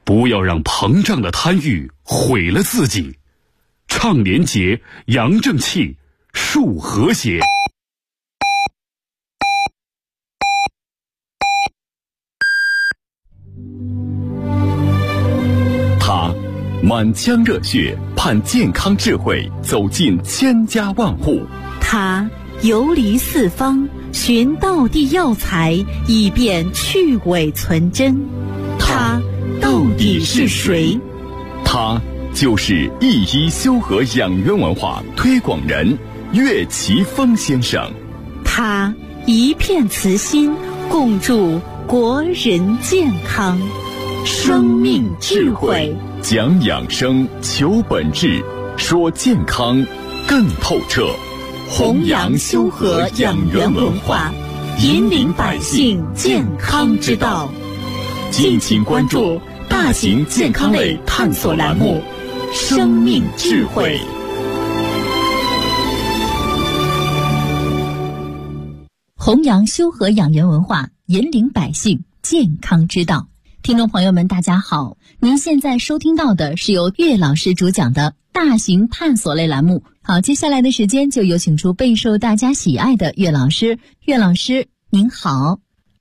不要让膨胀的贪欲毁了自己。倡廉洁，扬正气，树和谐。 他满腔热血，盼健康智慧走进千家万户。 他游离四方，寻道地药材，以便去伪存真。他到底是谁？ 他就是一一修和养元文化推广人岳奇峰先生。 他一片慈心，共筑国人健康。生命智慧， 讲养生，求本质，说健康更透彻。 弘扬修和养元文化，引领百姓健康之道。敬请关注大型健康类探索栏目《生命智慧》。弘扬修和养元文化，引领百姓健康之道。听众朋友们，大家好，您现在收听到的是由岳老师主讲的大型探索类栏目。好，接下来的时间就有请出备受大家喜爱的岳老师。岳老师您好。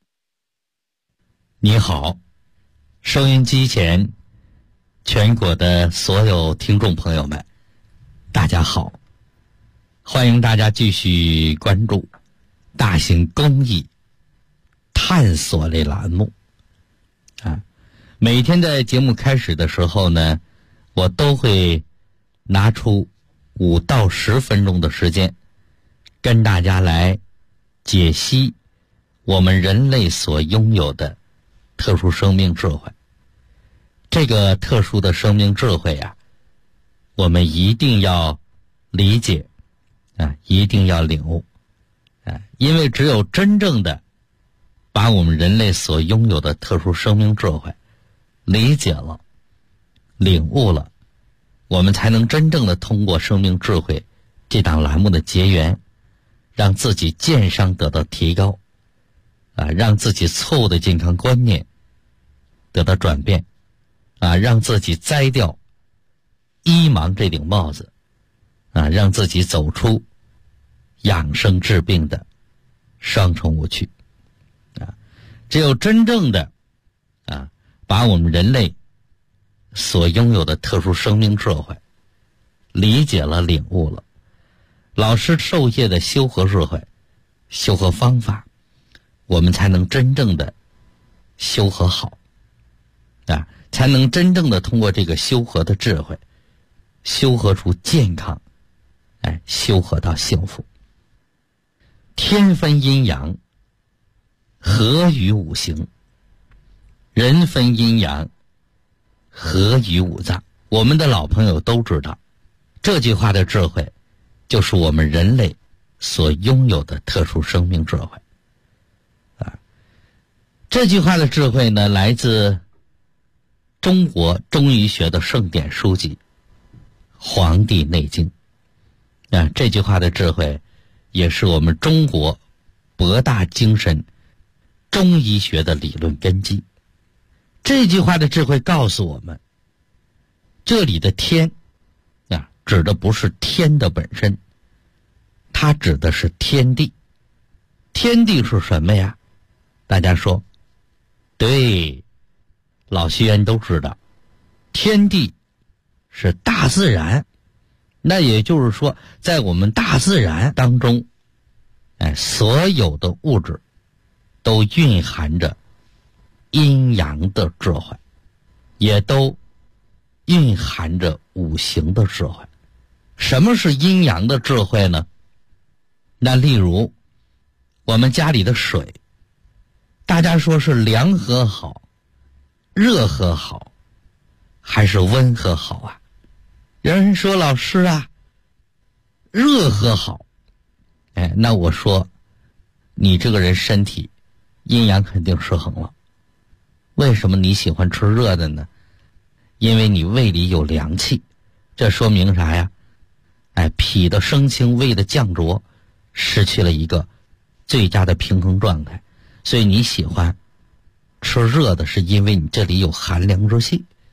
你好，收音机前全国的所有听众朋友们，大家好，欢迎大家继续关注大型公益探索类栏目啊。每天的节目开始的时候呢，我都会拿出5到10分钟的时间，跟大家来解析我们人类所拥有的特殊生命智慧。这个特殊的生命智慧啊，我们一定要理解啊，一定要领悟啊，因为只有真正的把我们人类所拥有的特殊生命智慧理解了、领悟了，我们才能真正的通过生命智慧这档栏目的结缘，让自己健康得到提高啊，让自己错误的健康观念得到转变啊，让自己摘掉医盲这顶帽子啊，让自己走出养生治病的双重误区啊。只有真正的啊，把我们人类所拥有的特殊生命智慧理解了、领悟了，老师授业的修和智慧、修和方法，我们才能真正的修和好啊，才能真正的通过这个修和的智慧修和出健康，修和到幸福。天分阴阳，合于五行；人分阴阳，合于五脏。我们的老朋友都知道，这句话的智慧就是我们人类所拥有的特殊生命智慧啊。这句话的智慧呢，来自中国中医学的圣典书籍《黄帝内经》啊。这句话的智慧也是我们中国博大精深中医学的理论根基。这句话的智慧告诉我们，这里的天啊，指的不是天的本身，它指的是天地。天地是什么呀？大家说对，老学员都知道，天地是大自然。那也就是说，在我们大自然当中，所有的物质都蕴含着阴阳的智慧，也都蕴含着五行的智慧。什么是阴阳的智慧呢？那例如我们家里的水，大家说是凉喝好、热喝好，还是温喝好啊？有人说老师啊，热喝好。那我说你这个人身体阴阳肯定失衡了。为什么你喜欢吃热的呢？因为你胃里有凉气，这说明啥呀？脾的升清，胃的降浊，失去了一个最佳的平衡状态，所以你喜欢吃热的，是因为你这里有寒凉之气。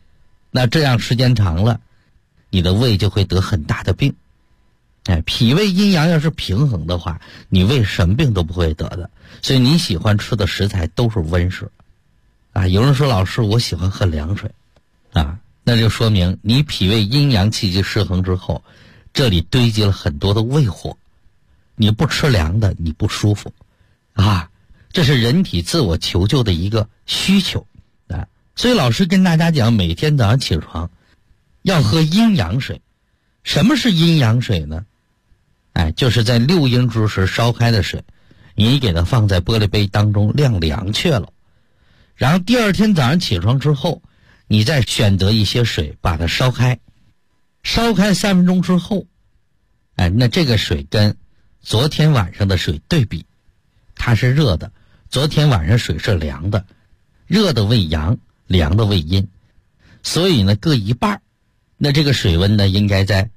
那这样时间长了，你的胃就会得很大的病。脾胃阴阳要是平衡的话，你胃什么病都不会得的。所以你喜欢吃的食材都是温食有人说老师我喜欢喝凉水那就说明你脾胃阴阳气机失衡之后，这里堆积了很多的胃火，你不吃凉的你不舒服这是人体自我求救的一个需求所以老师跟大家讲，每天早上起床要喝阴阳水。什么是阴阳水呢？就是在6阴之时烧开的水，你给它放在玻璃杯当中晾凉却了，然后第二天早上起床之后，你再选择一些水把它烧开3分钟之后那这个水跟昨天晚上的水对比，它是热的，昨天晚上水是凉的，热的为阳，凉的为阴，所以呢各一半。那这个水温呢应该在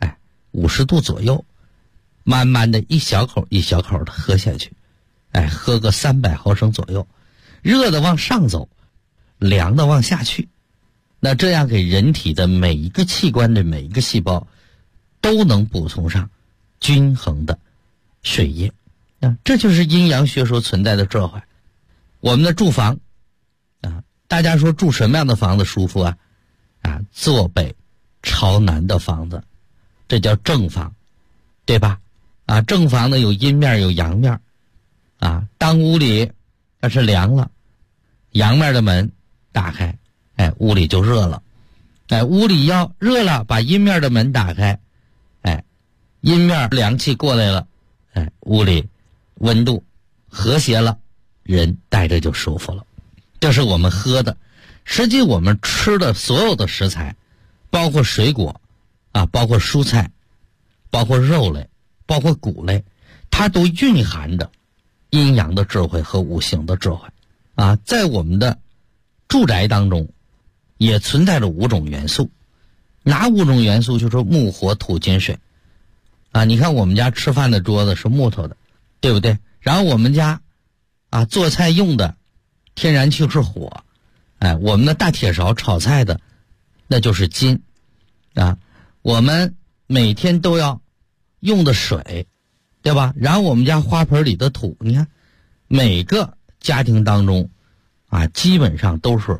50度左右，慢慢的一小口一小口的喝下去喝个300毫升左右，热的往上走，凉的往下去，那这样给人体的每一个器官的每一个细胞都能补充上均衡的水液这就是阴阳学说存在的智慧。我们的住房大家说住什么样的房子舒服坐北朝南的房子，这叫正房，对吧正房呢有阴面有阳面当屋里要是凉了，阳面的门打开屋里就热了屋里要热了，把阴面的门打开阴面凉气过来了屋里温度和谐了，人待着就舒服了。这是我们喝的。实际我们吃的所有的食材，包括水果包括蔬菜，包括肉类，包括谷类，它都蕴含着阴阳的智慧和五行的智慧在我们的住宅当中也存在着5种元素。哪5种元素？就是木火土金水你看我们家吃饭的桌子是木头的，对不对？然后我们家做菜用的天然气是火我们的大铁勺炒菜的那就是金我们每天都要用的水，对吧？然后我们家花盆里的土，你看每个家庭当中基本上都是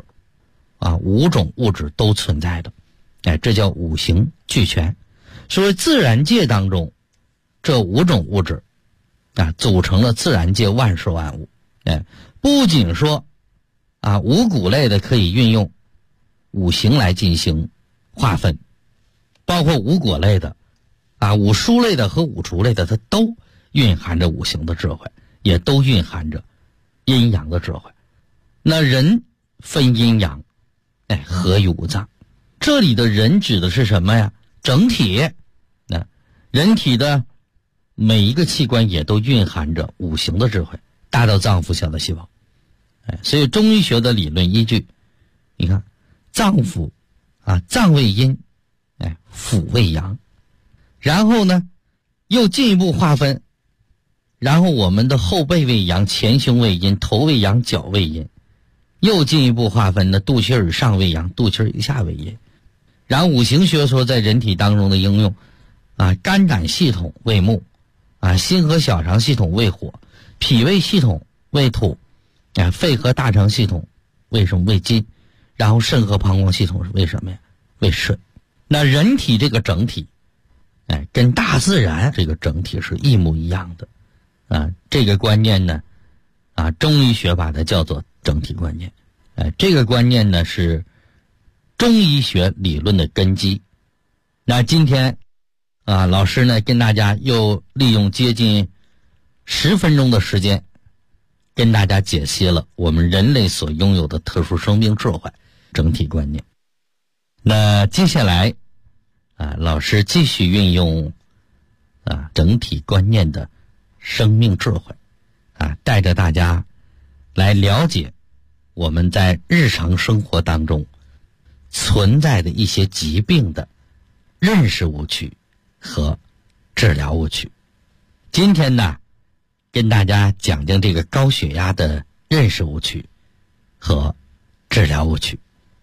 5种物质都存在的这叫五行俱全。所以自然界当中这5种物质组成了自然界万事万物不仅说五谷类的可以运用五行来进行划分，包括五果类的五蔬类的和五畜类的，它都蕴含着五行的智慧，也都蕴含着阴阳的智慧。那人分阴阳合于五脏，这里的人指的是什么呀？整体人体的每一个器官也都蕴含着五行的智慧，大到脏腑，小到细胞所以中医学的理论依据，你看脏腑脏为阴腑为阳，然后呢又进一步划分，然后我们的后背为阳，前胸为阴，头为阳，脚为阴，又进一步划分的肚脐以上为阳，肚脐以下为阴。然后五行学说在人体当中的应用肝胆系统为木心和小肠系统为火，脾胃系统为土肺和大肠系统为什么为金，然后肾和膀胱系统是为什么呀？为水。那人体这个整体跟大自然这个整体是一模一样的这个观念呢中医学把它叫做整体观念这个观念呢是中医学理论的根基。那今天老师呢跟大家又利用接近10分钟的时间跟大家解析了我们人类所拥有的特殊生命智慧整体观念。那接下来老师继续运用整体观念的生命智慧带着大家来了解我们在日常生活当中存在的一些疾病的认识误区和治疗误区。今天呢跟大家讲讲这个高血压的认识误区和治疗误区。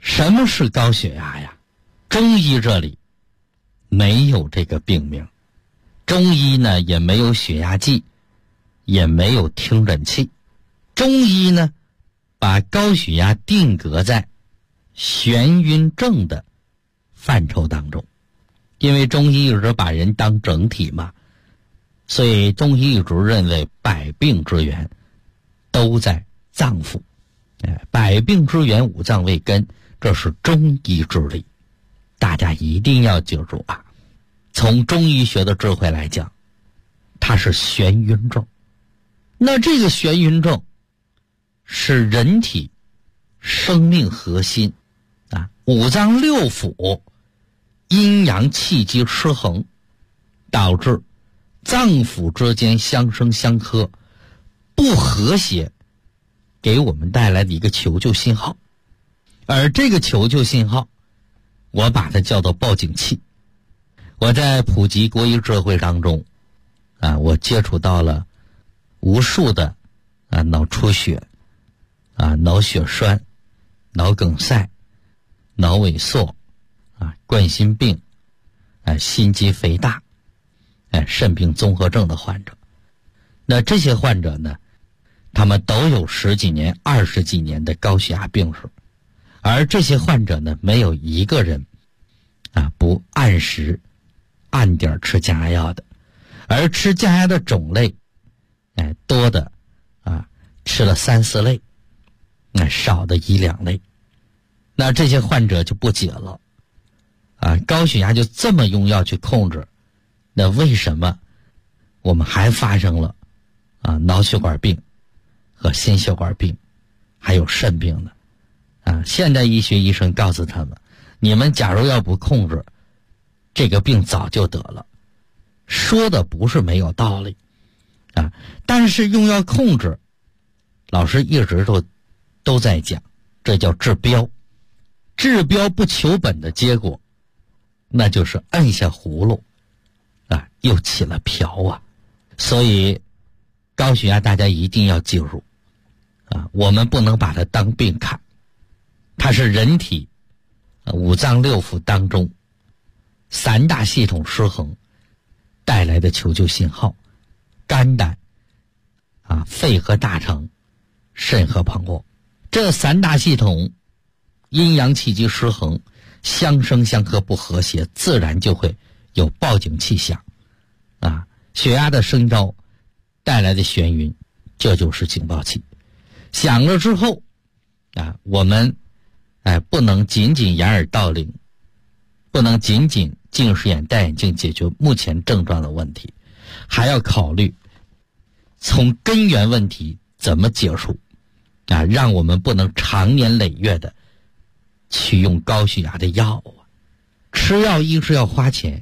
什么是高血压呀？中医这里没有这个病名，中医呢也没有血压计，也没有听诊器。中医呢把高血压定格在眩晕症的范畴当中，因为中医一直把人当整体嘛，所以中医一直认为百病之源都在脏腑，百病之源五脏为根，这是中医之理，大家一定要记住啊。从中医学的智慧来讲，它是眩晕症。那这个眩晕症是人体生命核心啊，五脏六腑阴阳气机失衡，导致脏腑之间相生相克不和谐，给我们带来的一个求救信号。而这个求救信号我把它叫做报警器。我在普及国医智慧当中啊，我接触到了无数的脑出血脑血栓、脑梗塞、脑萎缩冠心病心肌肥大肾病综合症的患者。那这些患者呢，他们都有10几年、20几年的高血压病史，而这些患者呢，没有一个人不按时按点吃降压药的，而吃降压的种类多的吃了3、4类，少的1、2类。那这些患者就不解了高血压就这么用药去控制，那为什么我们还发生了脑血管病和心血管病还有肾病呢？现代医学医生告诉他们，你们假如要不控制，这个病早就得了。说的不是没有道理但是用药控制，老师一直都在讲，这叫治标。治标不求本的结果，那就是按下葫芦又起了瓢所以高血压大家一定要记住我们不能把它当病看，它是人体五脏六腑当中3大系统失衡带来的求救信号。肝胆肺和大肠，肾和膀胱，这3大系统阴阳气机失衡，相生相克不和谐，自然就会有报警器响血压的升高带来的眩晕，这就是警报器。响了之后我们不能仅仅掩耳盗铃，不能仅仅近视眼戴眼镜解决目前症状的问题，还要考虑从根源问题怎么解除让我们不能长年累月的去用高血压的药吃药一是要花钱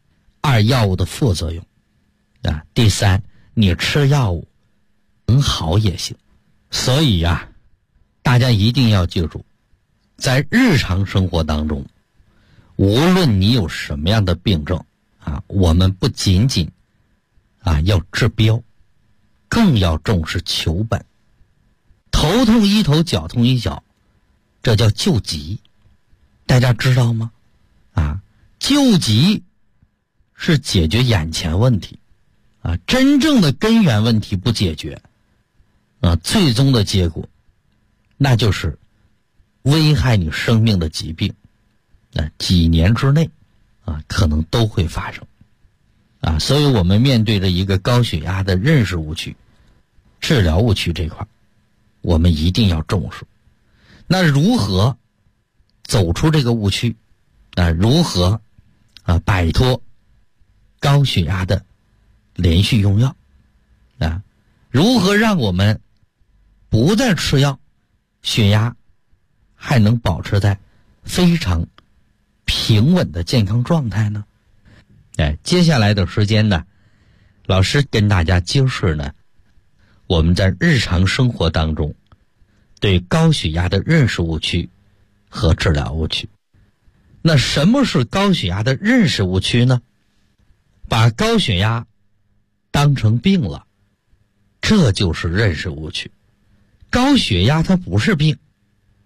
，2药物的副作用第3你吃药物很好也行。所以大家一定要记住，在日常生活当中，无论你有什么样的病症我们不仅仅要治标，更要重视求本。头痛医头，脚痛医脚，这叫救急，大家知道吗？救急是解决眼前问题真正的根源问题不解决最终的结果那就是危害你生命的疾病几年之内可能都会发生所以我们面对着一个高血压的认识误区、治疗误区这块，我们一定要重视。那如何走出这个误区如何摆脱高血压的连续用药如何让我们不再吃药，血压还能保持在非常平稳的健康状态呢？接下来的时间呢，老师跟大家揭示呢，我们在日常生活当中对高血压的认识误区和治疗误区。那什么是高血压的认识误区呢？把高血压当成病了，这就是认识误区。高血压它不是病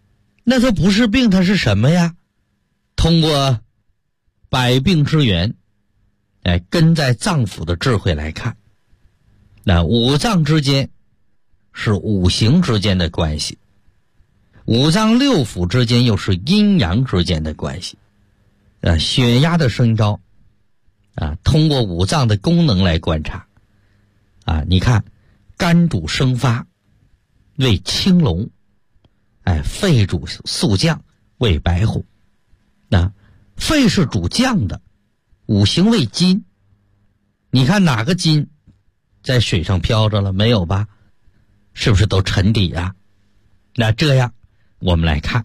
那它不是病，它是什么呀？通过百病之源，根在脏腑的智慧来看，那五脏之间是五行之间的关系，五脏六腑之间又是阴阳之间的关系。血压的升高通过五脏的功能来观察你看肝主生发，为青龙，肺主肃降，为白虎。肺是主降的，五行为金。你看哪个金在水上飘着了？没有吧？是不是都沉底啊？那这样我们来看，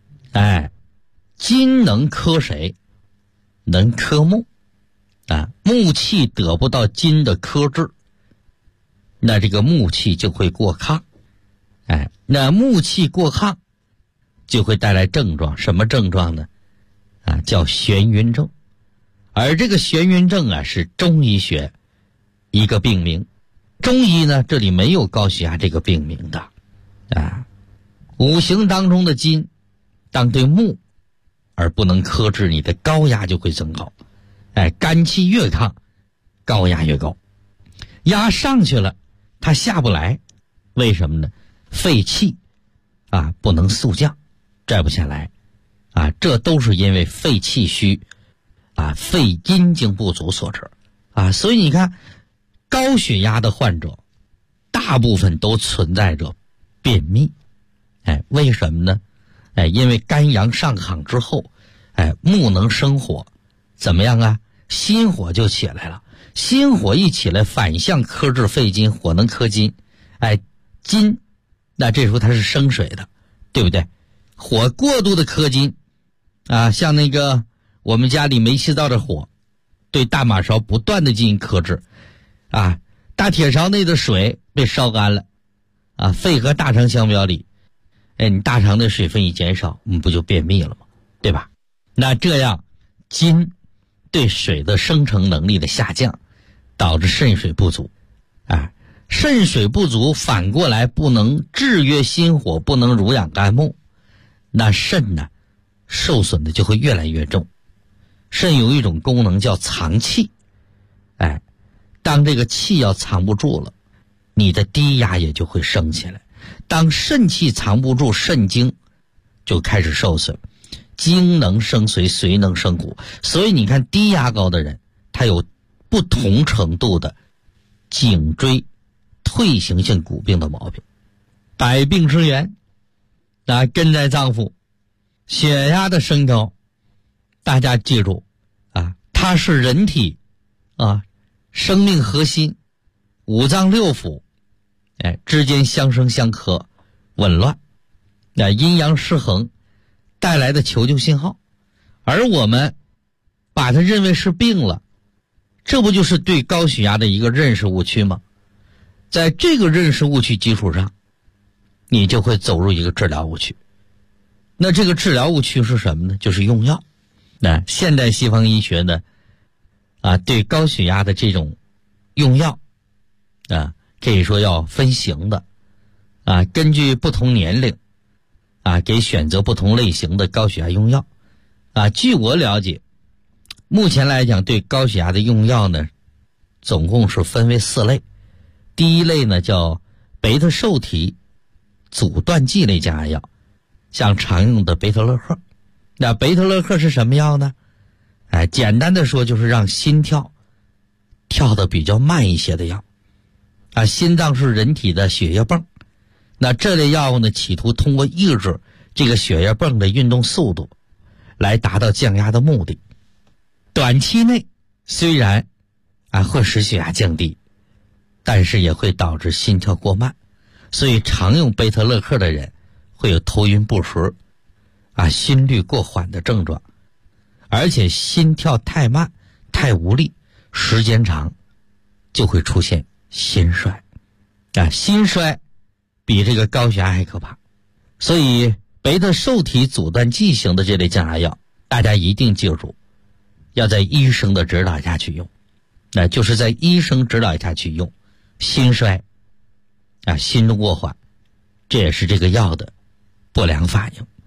金能克谁？能克木木气得不到金的克制，那这个木气就会过亢。那木气过亢就会带来症状，什么症状呢？叫眩晕症。而这个眩晕症是中医学一个病名。中医呢，这里没有高血压这个病名的五行当中的金当对木而不能克制，你的高压就会增高。肝气越亢，高压越高。压上去了，它下不来，为什么呢？肺气不能肃降，拽不下来这都是因为肺气虚肺阴经不足所致所以你看高血压的患者大部分都存在着便秘。为什么呢？因为肝阳上亢之后木能生火，怎么样心火就起来了。心火一起来，反向克制肺金，火能克金。金那这时候它是生水的，对不对？火过度的克金像那个我们家里煤气灶的火，对大马勺不断的进行克制大铁勺内的水被烧干了肺和大肠相表里，你大肠的水分一减少，不就便秘了吗？对吧？那这样金对水的生成能力的下降，导致肾水不足肾水不足反过来不能制约心火，不能濡养肝木，那肾呢受损的就会越来越重。肾有一种功能叫藏气当这个气要藏不住了，你的低压也就会升起来。当肾气藏不住，肾精就开始受损，精能生髓，髓能生骨。所以你看低压高的人，他有不同程度的颈椎退行性骨病的毛病。百病之源根在脏腑。血压的升高，大家记住它是人体生命核心五脏六腑之间相生相克，紊乱阴阳失衡带来的求救信号。而我们把它认为是病了，这不就是对高血压的一个认识误区吗？在这个认识误区基础上，你就会走入一个治疗误区。那这个治疗误区是什么呢？就是用药。那现代西方医学呢对高血压的这种用药可以说要分型的根据不同年龄给选择不同类型的高血压用药据我了解，目前来讲对高血压的用药呢总共是分为4类。第一类呢叫贝塔受体阻断剂类降压药，像常用的贝特勒克。那贝特勒克是什么药呢？简单的说就是让心跳跳得比较慢一些的药心脏是人体的血液泵，那这类药物呢企图通过抑制这个血液泵的运动速度来达到降压的目的。短期内虽然会使血压降低，但是也会导致心跳过慢，所以常用贝特勒克的人会有头晕不实心率过缓的症状，而且心跳太慢太无力，时间长就会出现心衰心衰比这个高血压还可怕。所以贝塔受体阻断剂型的这类降压药，大家一定记住要在医生的指导下去用，就是在医生指导下去用。心衰心动过缓，这也是这个药的不良反应。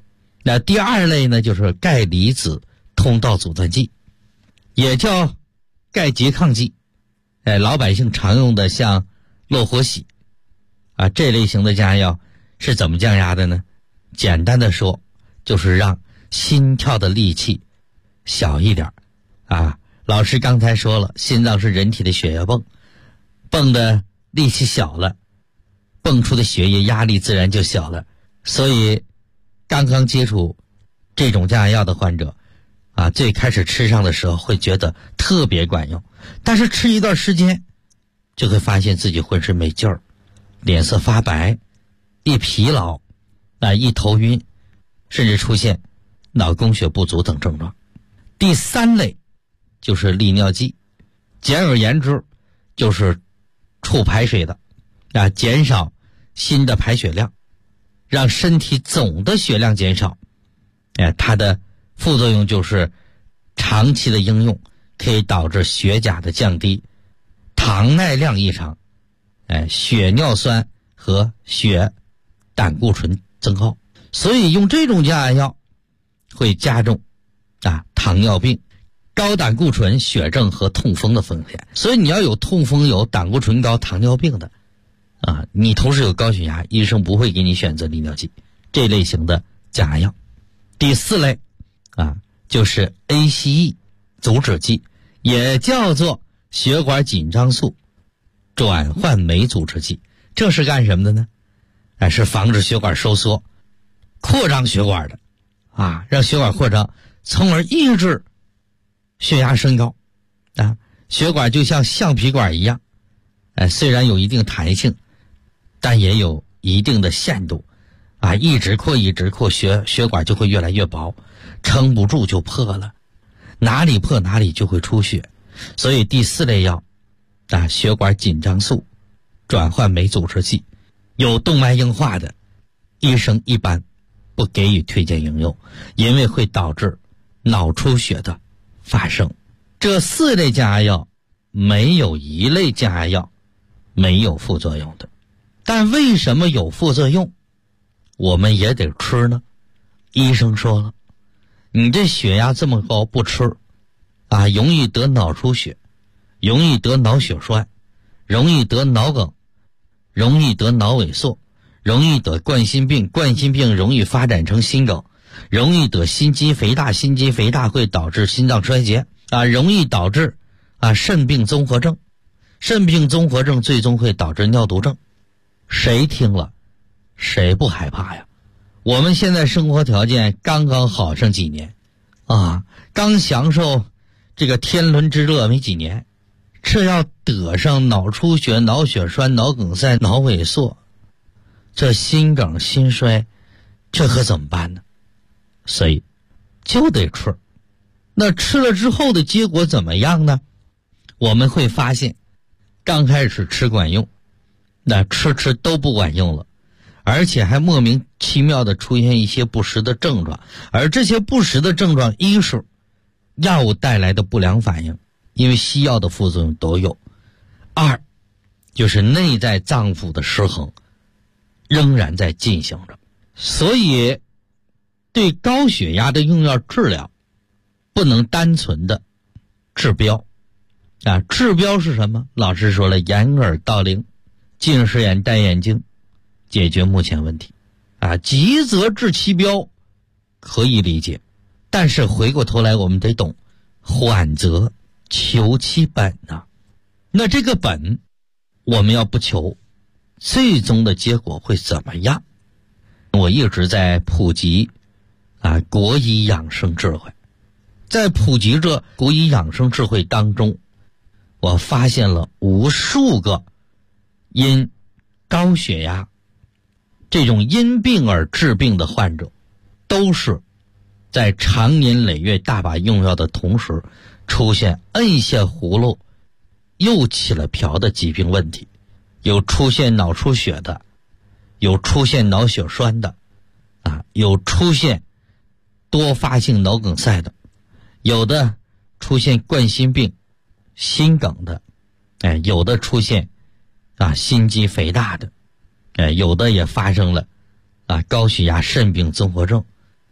那第二类呢，就是钙离子通道阻断剂，也叫钙拮抗剂。老百姓常用的像洛活喜这类型的降压药是怎么降压的呢？简单的说，就是让心跳的力气小一点老师刚才说了，心脏是人体的血液泵，泵的力气小了，泵出的血液压力自然就小了。所以刚刚接触这种降压药的患者最开始吃上的时候会觉得特别管用，但是吃一段时间就会发现自己浑身没劲儿，脸色发白，一疲劳一头晕，甚至出现脑供血不足等症状。第三类就是利尿剂，简而言之就是促排水的减少心的排血量，让身体总的血量减少。它的副作用就是长期的应用可以导致血钾的降低，糖耐量异常，血尿酸和血胆固醇增高。所以用这种降压药会加重糖尿病、高胆固醇、血症和痛风的风险。所以你要有痛风、有胆固醇高、糖尿病的你同时有高血压，医生不会给你选择利尿剂这类型的降压药。第四类就是 ACE 阻止剂，也叫做血管紧张素转换酶阻滞剂。这是干什么的呢？是防止血管收缩、扩张血管的让血管扩张，从而抑制血压升高血管就像橡皮管一样，虽然有一定弹性，但也有一定的限度一直扩血管就会越来越薄，撑不住就破了，哪里破哪里就会出血。所以第四类药血管紧张素转换酶阻滞剂，有动脉硬化的医生一般不给予推荐应用，因为会导致脑出血的发生。这四类降压药没有一类降压药没有副作用的，但为什么有副作用我们也得吃呢？医生说了，你这血压这么高不吃容易得脑出血，容易得脑血栓，容易得脑梗，容易得脑萎缩，容易得冠心病，冠心病容易发展成心梗，容易得心肌肥大，心肌肥大会导致心脏衰竭容易导致肾病综合症，肾病综合症最终会导致尿毒症。谁听了谁不害怕呀？我们现在生活条件刚刚好上几年刚享受这个天伦之乐没几年，这要得上脑出血、脑血栓、脑梗塞、脑萎缩，这心梗心衰，这可怎么办呢？所以就得吃。那吃了之后的结果怎么样呢？我们会发现刚开始吃管用，那吃都不管用了，而且还莫名其妙的出现一些不实的症状，而这些不实的症状，一是药物带来的不良反应，因为西药的副作用都有；二就是内在脏腑的失衡仍然在进行着。所以对高血压的用药治疗不能单纯的治标治标是什么？老师说了，掩耳盗铃，近视眼戴眼镜，解决目前问题急则治其标可以理解，但是回过头来我们得懂，缓则求其本那这个本我们要不求，最终的结果会怎么样？我一直在普及国医养生智慧，在普及这国医养生智慧当中，我发现了无数个因高血压这种因病而治病的患者，都是在长年累月大把用药的同时，出现摁下葫芦又起了瓢的疾病问题。有出现脑出血的，有出现脑血栓的有出现多发性脑梗塞的，有的出现冠心病、心梗的，有的出现心肌肥大的，有的也发生了高血压、肾病综合症。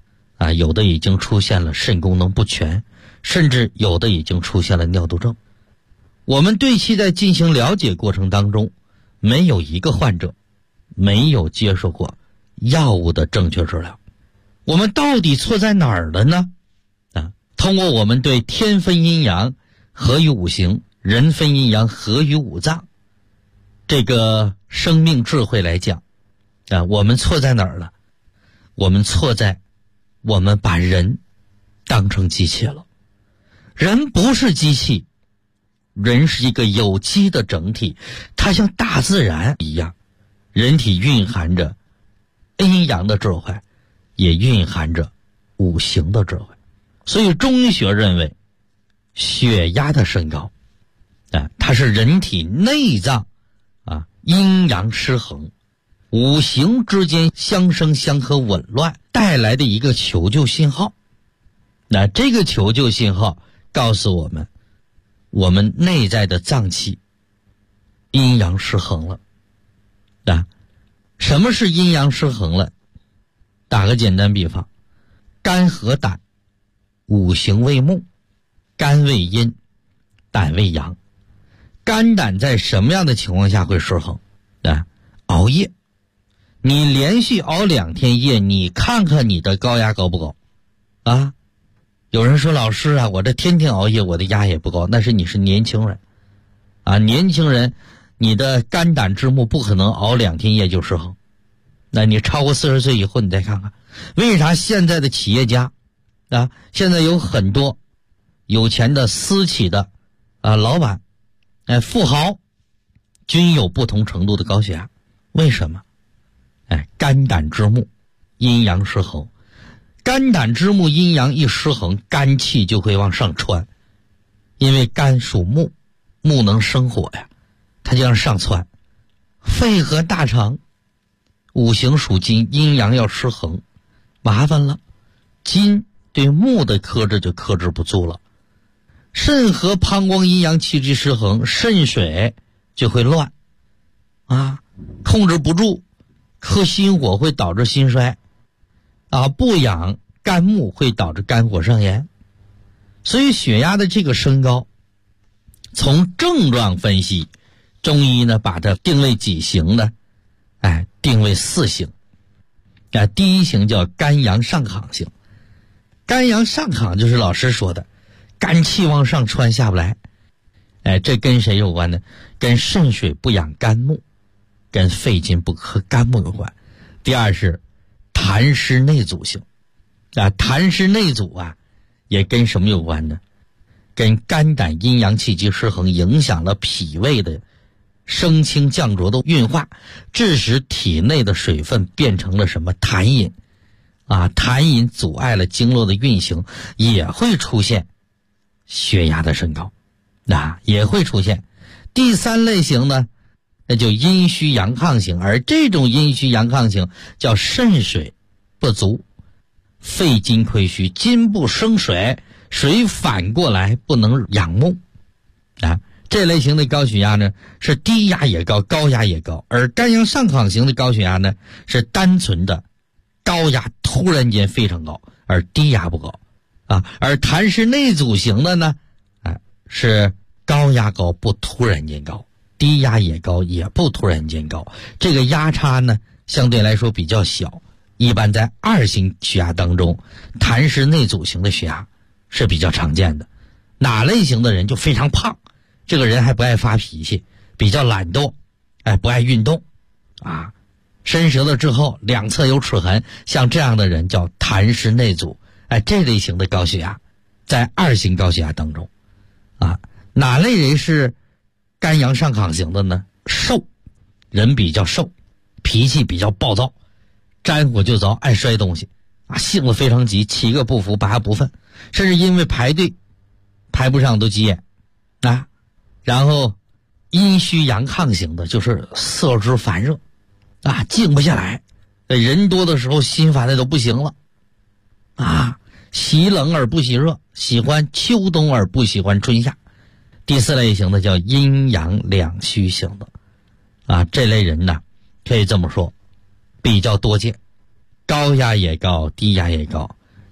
有的已经出现了肾功能不全，甚至有的已经出现了尿毒症。我们对其在进行了解过程当中，没有一个患者没有接受过药物的正确治疗。我们到底错在哪儿了呢？通过我们对天分阴阳合于五行，人分阴阳合于五脏这个生命智慧来讲，我们错在哪儿了？我们错在我们把人当成机器了。人不是机器，人是一个有机的整体，它像大自然一样，人体蕴含着阴阳的智慧，也蕴含着五行的智慧。所以中医学认为，血压的升高它是人体内脏阴阳失衡，五行之间相生相克紊乱带来的一个求救信号。那这个求救信号告诉我们，我们内在的脏器阴阳失衡了。什么是阴阳失衡了？打个简单比方，肝和胆五行为木，肝为阴，胆为阳。肝胆在什么样的情况下会失衡？熬夜。你连续熬2天夜，你看看你的高压高不高？有人说老师我这天天熬夜，我的压也不高。那是你是年轻人年轻人你的肝胆之木不可能熬2天夜就失衡。那你超过40岁以后，你再看看为啥现在的企业家现在有很多有钱的私企的老板富豪均有不同程度的高血压。为什么？肝胆之木阴阳失衡。肝胆之木阴阳一失衡，肝气就会往上窜，因为肝属木，木能生火呀，它就让上窜。肺和大肠五行属金，阴阳要失衡，麻烦了，金对木的克制就克制不住了。肾和膀胱阴阳气机失衡，肾水就会乱控制不住，克心火会导致心衰不养肝木会导致肝火上炎。所以血压的这个升高，从症状分析，中医呢把它定为几型呢？定为4型。第一型叫肝阳上亢型。肝阳上亢就是老师说的肝气往上窜下不来。这跟谁有关呢？跟肾水不养肝木，跟肺金不克肝木有关。第二是痰湿内阻型。痰湿内阻也跟什么有关呢？跟肝胆阴阳气机失衡，影响了脾胃的升清降浊的运化，致使体内的水分变成了什么痰饮痰饮阻碍了经络的运行，也会出现血压的升高也会出现。第3类型呢，那就阴虚阳亢型。而这种阴虚阳亢型叫肾水不足，肺金亏虚，金不生水，水反过来不能养木这类型的高血压呢，是低压也高，高压也高。而肝阳上亢型的高血压呢，是单纯的高压突然间非常高，而低压不高而痰湿内阻型的呢是高压高不突然间高，低压也高也不突然间高，这个压差呢相对来说比较小。一般在2型血压当中，痰湿内阻型的血压是比较常见的。哪类型的人就非常胖，这个人还不爱发脾气，比较懒惰不爱运动伸舌头之后两侧有齿痕，像这样的人叫痰湿内阻这类型的高血压在2型高血压当中哪类人是肝阳上亢型的呢？瘦，人比较瘦，脾气比较暴躁，沾火就着，爱摔东西性子非常急，7个不服8个不忿，甚至因为排队排不上都急眼然后阴虚阳亢型的就是色之烦热静不下来，人多的时候心烦的都不行了喜冷而不喜热，喜欢秋冬而不喜欢春夏。第4类型的叫阴阳两虚型的这类人呢，可以这么说比较多见，高压也高，低压也高，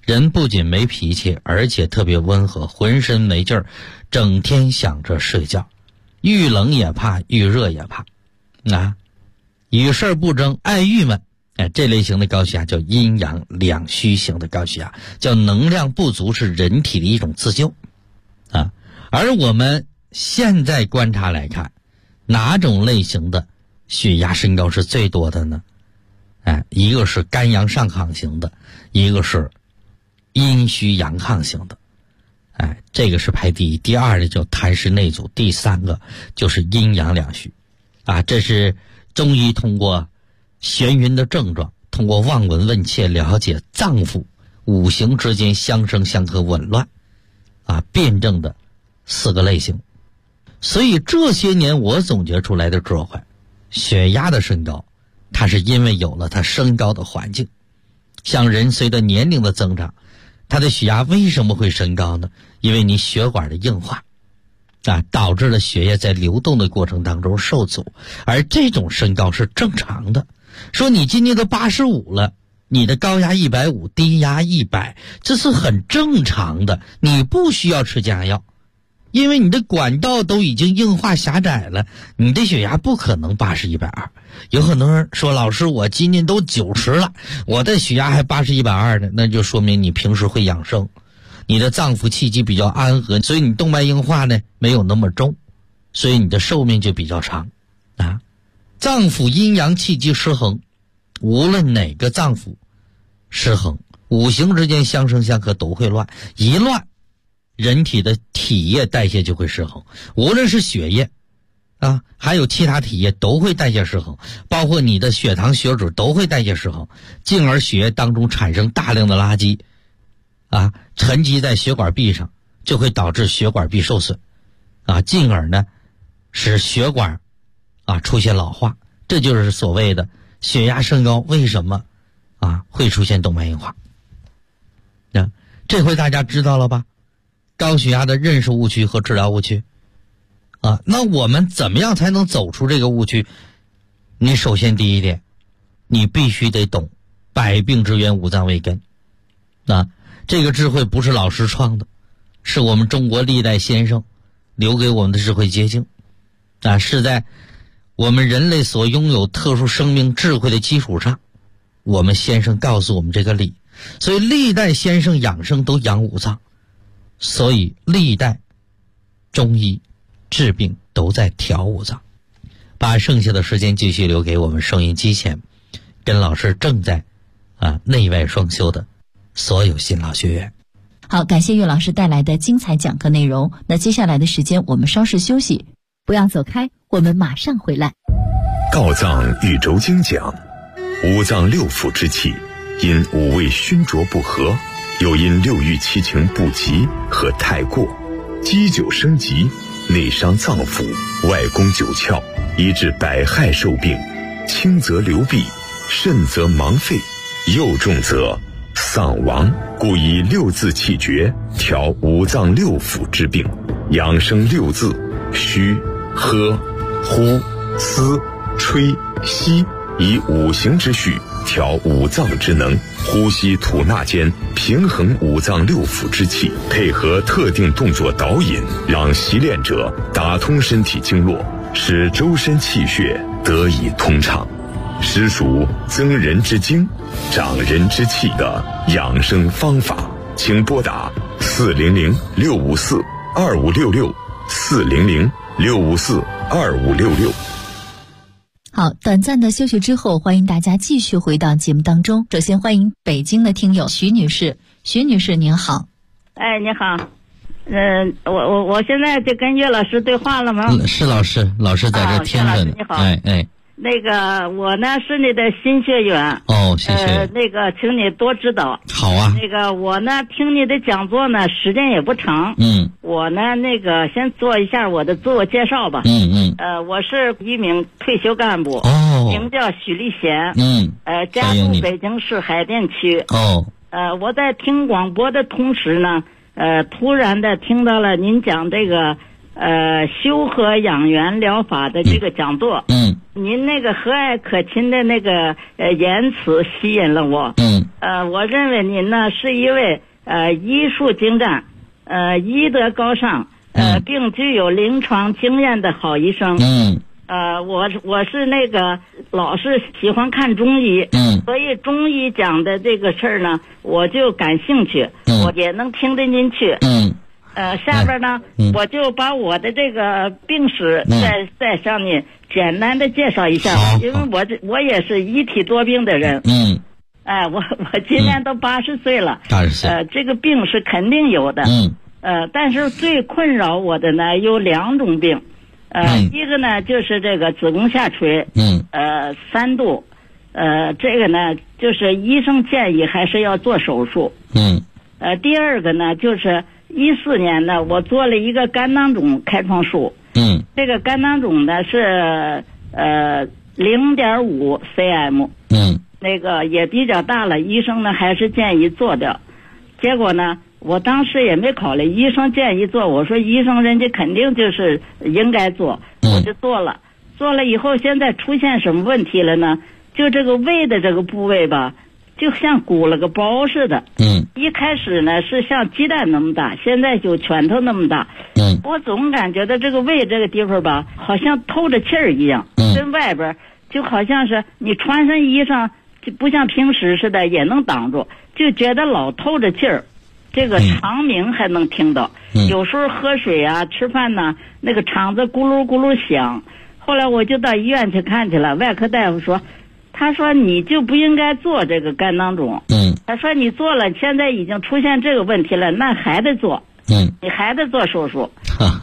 人不仅没脾气，而且特别温和，浑身没劲儿，整天想着睡觉，遇冷也怕，遇热也怕啊，与事不争，爱郁闷。这类型的高血压叫阴阳两虚型的高血压，叫能量不足，是人体的一种自救啊。而我们现在观察来看，哪种类型的血压升高是最多的呢？一个是肝阳上亢型的，一个是阴虚阳亢型的。这个是排第一，第二呢叫痰湿内阻，第三个就是阴阳两虚啊。这是中医通过眩晕的症状，通过望闻问切了解脏腑五行之间相生相克紊乱啊，辩证的4个类型。所以这些年我总结出来的智慧，血压的升高它是因为有了它升高的环境。像人随着年龄的增长，它的血压为什么会升高呢？因为你血管的硬化啊，导致了血液在流动的过程当中受阻，而这种升高是正常的。说你今年都85了，你的高压150，低压100，这是很正常的，你不需要吃降压药，因为你的管道都已经硬化狭窄了，你的血压不可能80、120。有很多人说，老师我今年都90了，我的血压还80、120呢，那就说明你平时会养生，你的脏腑气机比较安和，所以你动脉硬化呢没有那么重，所以你的寿命就比较长啊。脏腑阴阳气机失衡，无论哪个脏腑失衡，五行之间相生相克都会乱，一乱人体的体液代谢就会失衡，无论是血液啊，还有其他体液都会代谢失衡，包括你的血糖血脂都会代谢失衡，进而血液当中产生大量的垃圾啊，沉积在血管壁上，就会导致血管壁受损啊，进而呢使血管啊出现老化。这就是所谓的血压升高为什么啊会出现动脉硬化。这回大家知道了吧？高血压的认识误区和治疗误区啊，那我们怎么样才能走出这个误区？你首先第一点，你必须得懂百病之源五脏为根啊，这个智慧不是老师创的，是我们中国历代先生留给我们的智慧结晶啊，是在我们人类所拥有特殊生命智慧的基础上，我们先生告诉我们这个理。所以历代先生养生都养五脏，所以历代中医治病都在调五脏。把剩下的时间继续留给我们收音机前跟老师正在内外双修的所有新老学员。 好，感谢岳老师带来的精彩讲课内容。那接下来的时间我们稍事休息，不要走开，我们马上回来。 告藏玉轴经讲，五脏六腑之气因五味熏浊不和，又因六欲七情不及和太过，积久生疾，内伤脏腑，外攻九窍，以致百害受病，轻则流弊，甚则盲废，又重则丧亡。故以六字气诀调五脏六腑之病，养生六字：虚、喝、呼、思、吹、吸，以五行之序调五脏之能，呼吸吐纳间平衡五脏六腑之气，配合特定动作导引，让习练者打通身体经络，使周身气血得以通畅，实属增人之精，长人之气的养生方法。请拨打400-654-2566 400-654-2566。 好，短暂的休息之后，欢迎大家继续回到节目当中。首先欢迎北京的听友徐女士。徐女士您好。 哎，你好。我现在就跟岳老师对话了吗？ 是老师，老师在这听着呢。 你好。 哎。 那个我呢是你的新学员。 哦，谢谢。 那个请你多指导。 好啊。 那个我呢听你的讲座呢时间也不长。我呢那个先做一下我的自我介绍吧。我是一名退休干部。名叫许立贤。家住北京市海淀区。我在听广播的同时呢，突然的听到了您讲这个修和养元疗法的这个讲座。您那个和蔼可亲的那个言辞吸引了我。 我认为您呢是一位医术精湛，医德高尚，并具有临床经验的好医生。我是那个老是喜欢看中医，所以中医讲的这个事儿呢，我就感兴趣，我也能听得进去。下边呢，我就把我的这个病史再向你简单的介绍一下，因为我也是一体多病的人。我今年都80岁了，80岁，这个病是肯定有的。但是最困扰我的呢有2种病。一个呢就是这个子宫下垂，3度，这个呢就是医生建议还是要做手术。第二个呢就是14年呢我做了一个肝囊肿开创术。这个肝囊肿呢是0.5 cm。那个也比较大了，医生呢还是建议做掉。结果呢我当时也没考虑，医生建议做，我说医生人家肯定就是应该做，我就做了。做了以后现在出现什么问题了呢？就这个胃的这个部位吧，就像鼓了个包似的。一开始呢是像鸡蛋那么大，现在就拳头那么大。我总感觉到这个胃这个地方吧，好像透着气儿一样，跟外边就好像是你穿上衣裳就不像平时似的也能挡住，就觉得老透着气儿。这个肠鸣还能听到，有时候喝水啊吃饭呢，那个肠子咕噜咕噜响。后来我就到医院去看去了，外科大夫说，他说你就不应该做这个肝囊肿。他说你做了，现在已经出现这个问题了，那还得做。你还得做手术。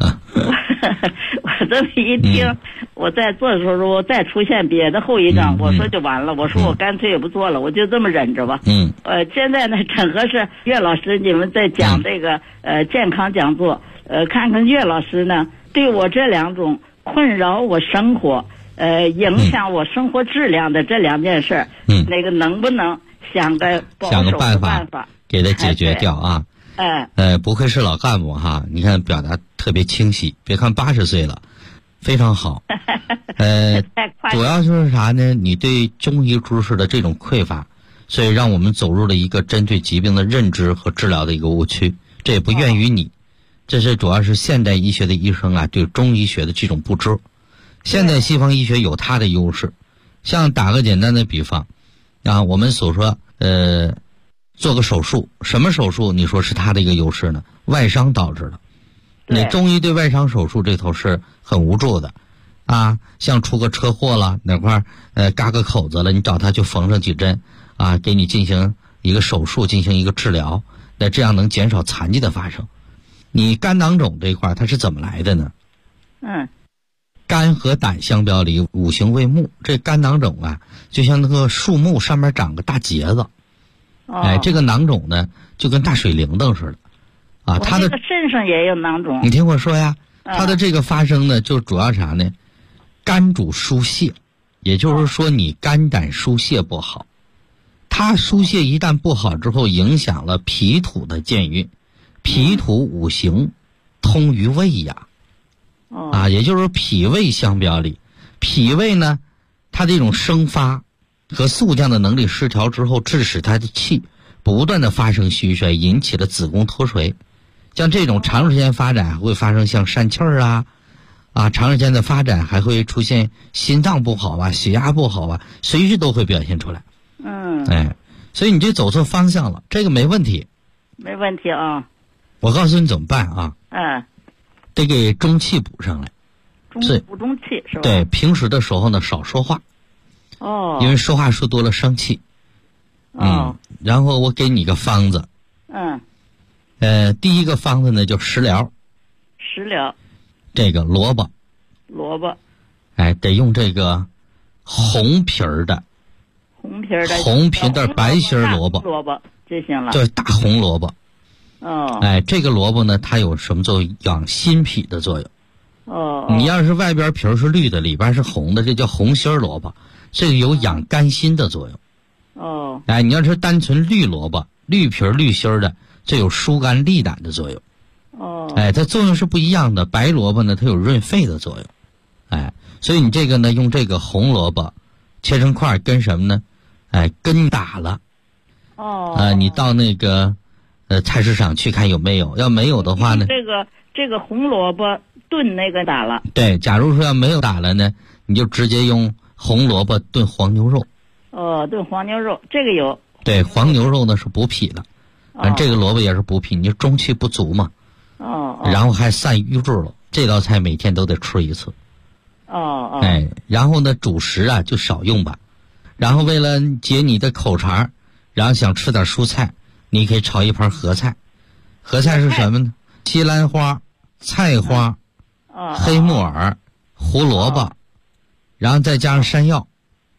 我这么一听，我再做手术，我再出现别的后遗症，我说就完了。我说我干脆也不做了，我就这么忍着吧。现在呢，正合适岳老师你们在讲这个健康讲座，看看岳老师呢对我这2种困扰我生活，影响我生活质量的这2件事，那个能不能想个保守的办法给他解决掉啊？不愧是老干部哈，你看表达特别清晰，别看80岁了，非常好。主要就是啥呢？你对中医知识的这种匮乏，所以让我们走入了一个针对疾病的认知和治疗的一个误区。这也不源于你，这是主要是现代医学的医生啊对中医学的这种不知。现代西方医学有它的优势，像打个简单的比方啊，我们所说做个手术，什么手术你说是它的一个优势呢？外伤导致的。你中医对外伤手术这头是很无助的啊，像出个车祸了，哪块嘎个口子了，你找他就缝上几针啊，给你进行一个手术，进行一个治疗，那这样能减少残疾的发生。你肝囊肿这一块它是怎么来的呢？肝和胆相表里，五行为木，这肝囊肿啊就像那个树木上面长个大结子。这个囊肿呢就跟大水铃铛似的啊。它的肾上也有囊肿。 你听我说呀，它的这个发生呢就主要啥呢？肝主疏泄，也就是说你肝胆疏泄不好，它疏泄一旦不好之后，影响了脾土的健运。脾土五行通于胃呀，也就是说脾胃相表里，脾胃呢它这种生发和速降的能力失调之后，致使它的气不断的发生虚衰，引起了子宫脱垂。像这种长时间发展还会发生像疝气儿长时间的发展还会出现心脏不好啊，血压不好啊，随时都会表现出来。所以你就走错方向了，这个没问题。 没问题啊。 我告诉你怎么办啊？得给中气补上来。 补中气是吧？ 对，平时的时候呢少说话。因为说话说多了生气。然后我给你个方子。第一个方子呢就食疗。 食疗。 这个萝卜。得用这个红皮儿的。红皮的白心萝卜。 萝卜就行了。 对，大红萝卜。这个萝卜呢它有什么作用？养心脾的作用。你要是外边皮儿是绿的，里边是红的，这叫红心萝卜，这个有养肝心的作用。你要是单纯绿萝卜，绿皮儿绿心的，这有疏肝利胆的作用。它作用是不一样的。白萝卜呢它有润肺的作用。所以你这个呢用这个红萝卜切成块，跟什么呢？跟打了。 你到那个菜市场去看有没有，要没有的话呢， 这个红萝卜炖那个打了。 对，假如说要没有打了呢，你就直接用红萝卜炖黄牛肉。 炖黄牛肉这个有。 对，黄牛肉呢是补脾的，这个萝卜也是补脾，你就中气不足嘛。然后还散瘀滞了，这道菜每天都得吃一次。然后呢，主食啊就少用吧。然后为了解你的口馋，然后想吃点蔬菜，你可以炒一盘合菜。合菜是什么呢？西兰花、菜花、黑木耳、胡萝卜，然后再加上山药。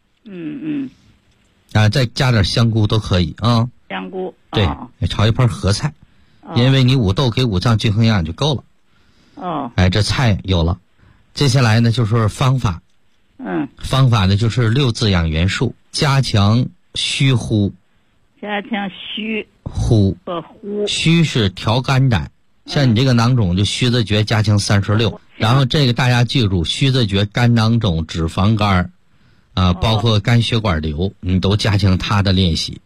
再加点香菇都可以啊。 香菇。 对，炒一盘合菜，因为你五豆给五脏均衡营养就够了。这菜有了，接下来呢就是方法。方法呢就是6字养元术，加强虚呼。 加强虚呼和呼。 虚是调肝胆，像你这个囊肿就虚字诀加强36。然后这个大家记住，虚字诀肝囊肿、脂肪肝包括肝血管瘤，你都加强它的练习。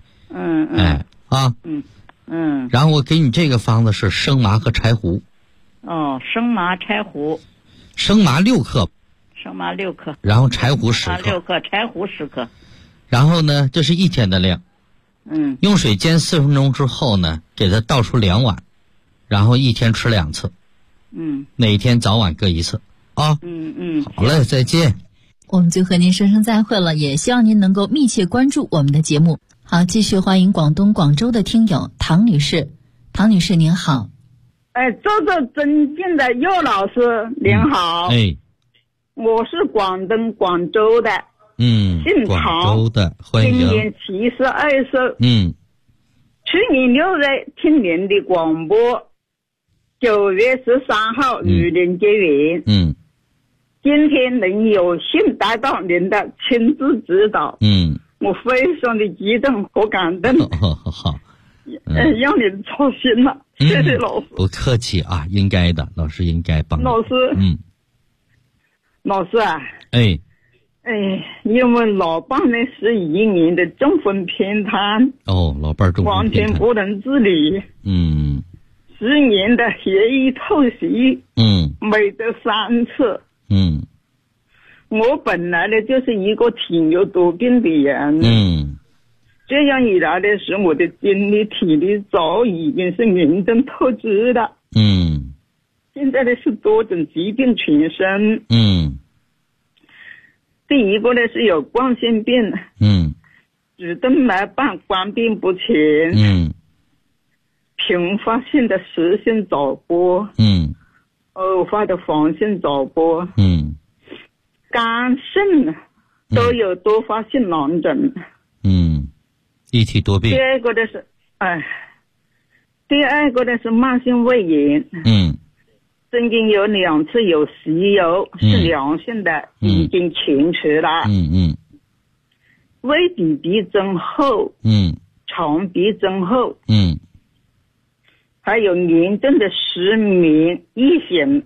然后我给你这个方子是生麻和柴胡。 生麻柴胡。 生麻6克。 生麻6克。 然后柴胡10克。 6克，柴胡10克。 然后呢，这是1天的量。用水煎40分钟之后呢，给它倒出2碗，然后1天吃2次。每天早晚各1次啊。好嘞，再见。 我们就和您说声再会了，也希望您能够密切关注我们的节目。好，继续欢迎广东广州的听友唐女士。唐女士您好。 尊敬的岳老师您好。我是广州的。姓广唐， 州的，欢迎。 今年72岁。去年6月听您的广播，9月13号与您结缘。今天能有幸得到您的亲自指导。我非常的激动和感动。 好。 让您操心了，谢谢老师。 不客气啊，应该的，老师应该帮。 老师。老师啊。因为老伴呢是1年的中风偏瘫。 老伴中风偏瘫， 完全不能自理。10年的血液透析。每周3次。我本来呢就是一个体弱多病的人。这样一来呢，使我的精力体力早已经是严重透支了。现在呢是多种疾病缠身。第一个呢是有冠心病。主动脉瓣关闭不全。频发性的实性早搏。偶发的黄性早搏。肝肾都有多发性囊肿。 一体多病。 第二个呢是慢性胃炎。曾经有2次有息肉，是良性的，已经全除了。胃底壁增厚。肠壁增厚。还有严重的失眠易醒。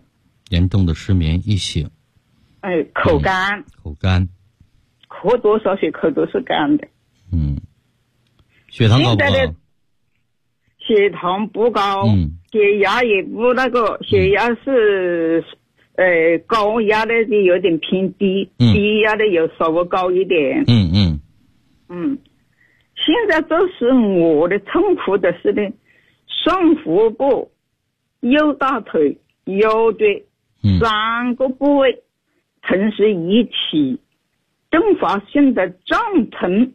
口干。喝多少血口都是干的。 血糖高不高？ 现在的血糖不高。血压也不血压是高压的有点偏低。低压的有稍微高一点。现在就是我的痛苦的是呢，上腹部、右大腿、腰椎3个部位同时一起阵发性的胀疼。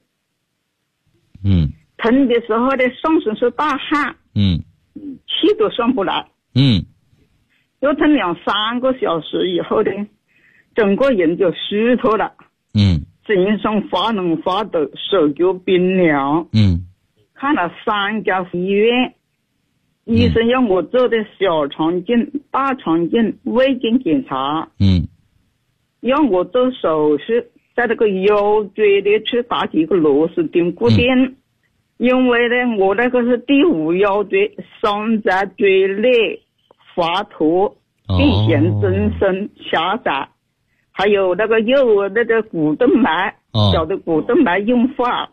疼的时候呢，上身是大汗。气都上不来。又疼2-3个小时以后呢，整个人就虚脱了。身上发冷发抖，手脚冰凉。看了3家医院，医生让我做的小肠镜、大肠镜、胃镜检查。让我做手术，在这个腰椎里去打几个螺丝钉固定。因为呢，我那个是第5腰椎上在椎内滑脱、变形增生、狭窄，还有那个右那个股动脉，小的股动脉硬化，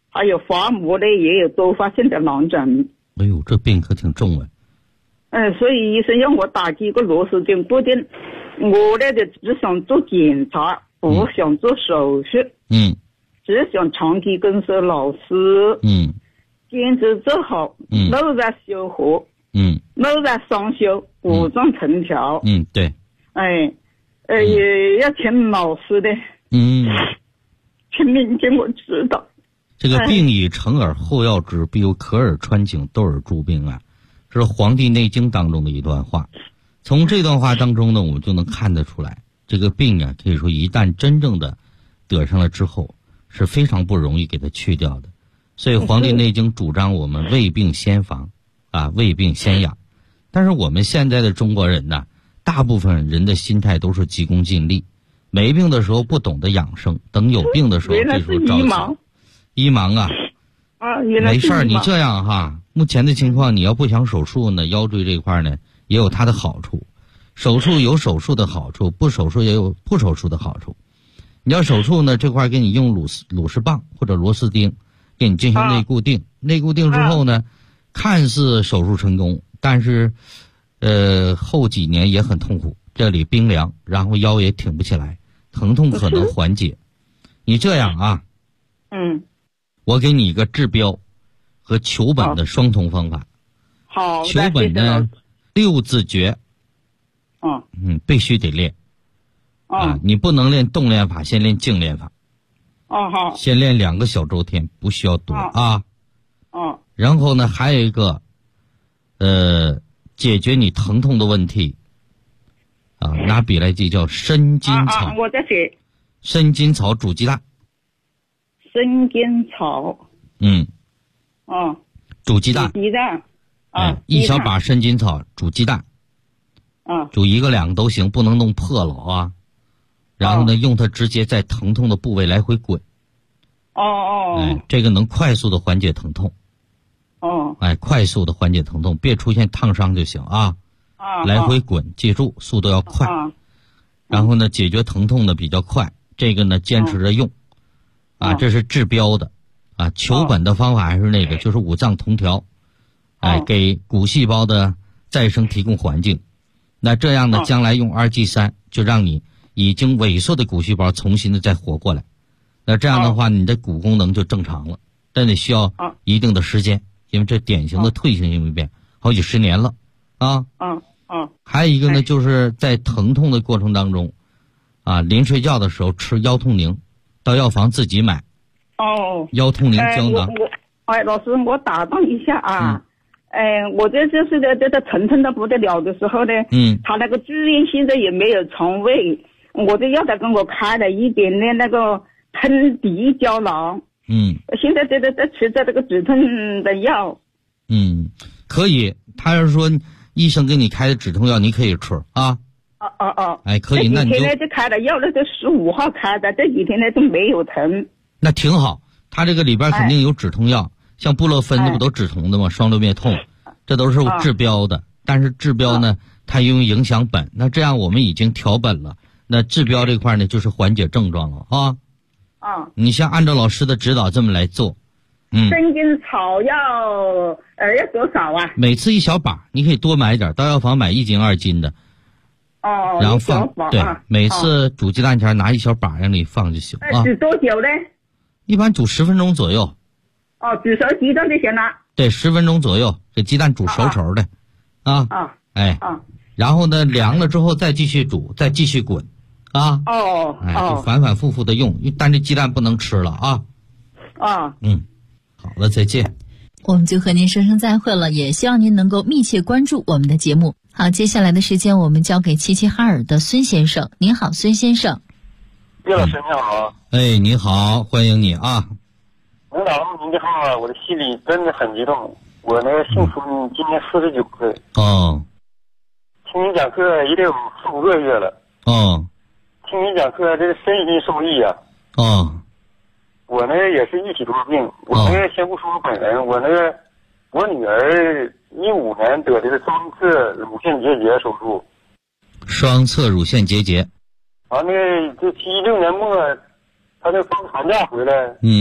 还有滑膜呢也有多发性的囊肿。 哎呦，这病可挺重啊。 所以医生让我打几个螺丝钉固定。我呢就只想做检查，不想做手术。只想长期跟随老师。坚持做好。路在修活。路在双修，五脏成条。 对。 也要请老师的。请民间我知道。 这个病已成耳后要之，必有可耳穿井，窦耳诸病啊，这是《黄帝内经》当中的一段话。从这段话当中呢，我们就能看得出来，这个病啊，可以说一旦真正的得上了之后，是非常不容易给它去掉的。所以《黄帝内经》主张我们未病先防啊，未病先养。但是我们现在的中国人呢，大部分人的心态都是急功近利，没病的时候不懂得养生，等有病的时候这时候着急。医盲啊。没事儿，你这样哈，目前的情况你要不想手术呢，腰椎这块呢也有它的好处。手术有手术的好处，不手术也有不手术的好处。你要手术呢，这块给你用螺丝棒或者螺丝钉给你进行内固定。内固定之后呢，看似手术成功，但是后几年也很痛苦，这里冰凉，然后腰也挺不起来，疼痛可能缓解。你这样啊，我给你一个治标和求本的双重方法。 好， 求本呢，6字诀。必须得练。你不能练动练法，先练静练法。 好。 先练2个小周天，不需要多啊。然后呢，还有一个，解决你疼痛的问题。拿笔来记，叫生筋草。 我在写。 生筋草煮鸡蛋。 生筋草。 煮鸡蛋。 鸡蛋。 一小把生筋草煮鸡蛋。煮1个2个都行，不能弄破了啊。然后呢，用它直接在疼痛的部位来回滚。这个能快速的缓解疼痛。快速的缓解疼痛，别出现烫伤就行啊。来回滚，记住速度要快。然后呢，解决疼痛的比较快，这个呢坚持着用。这是治标的。求本的方法还是那个，就是五脏同调。给骨细胞的再生提供环境。那这样呢，将来用2G3就让你已经萎缩的骨细胞重新的再活过来。那这样的话，你的骨功能就正常了，但得需要一定的时间，因为这典型的退行性病，好几十年了啊。还有一个呢，就是在疼痛的过程当中，临睡觉的时候吃腰痛宁，到药房自己买。腰痛宁胶囊。 老师，我打断一下啊。我这就是这疼痛的不得了的时候呢，他那个住院现在也没有床位，我就要他跟我开了一点的那个喷鼻胶囊。现在在吃着这个止痛的药。 可以，他要是说医生给你开的止痛药，你可以吃啊。可以，那你就。这几天呢就开了药了，这15号开的，这几天呢都没有疼。那挺好，他这个里边肯定有止痛药。像布洛芬这不都止痛的吗？双六灭痛，这都是治标的。但是治标呢，它因为影响本，那这样我们已经调本了。那治标这块呢，就是缓解症状了啊。你像按照老师的指导这么来做。 生筋草要多少啊？ 每次1小把，你可以多买一点，到药房买1斤2斤的。然后放对，每次煮鸡蛋前拿1小把让你放就行啊。 煮多久呢？ 一般煮10分钟左右。 煮熟鸡蛋就行了。 对，10分钟左右，这鸡蛋煮熟熟的，然后呢，凉了之后再继续煮，再继续滚，就反反复复的用，但这鸡蛋不能吃了啊。好了，再见。 我们就和您说声再会了，也希望您能够密切关注我们的节目。好，接下来的时间我们交给齐齐哈尔的孙先生。您好，孙先生。 叶老师你好。 你好，欢迎你啊。 能打到您的号，我的心里真的很激动。我呢姓孙，今年49岁。听您讲课也得有4、5个月了。听您讲课，这个身心受益啊。我呢也是一体多病。我呢先不说我本人，我女儿15年得的是双侧乳腺结节手术。 双侧乳腺结节。 完了，这16年末，她就放寒假回来。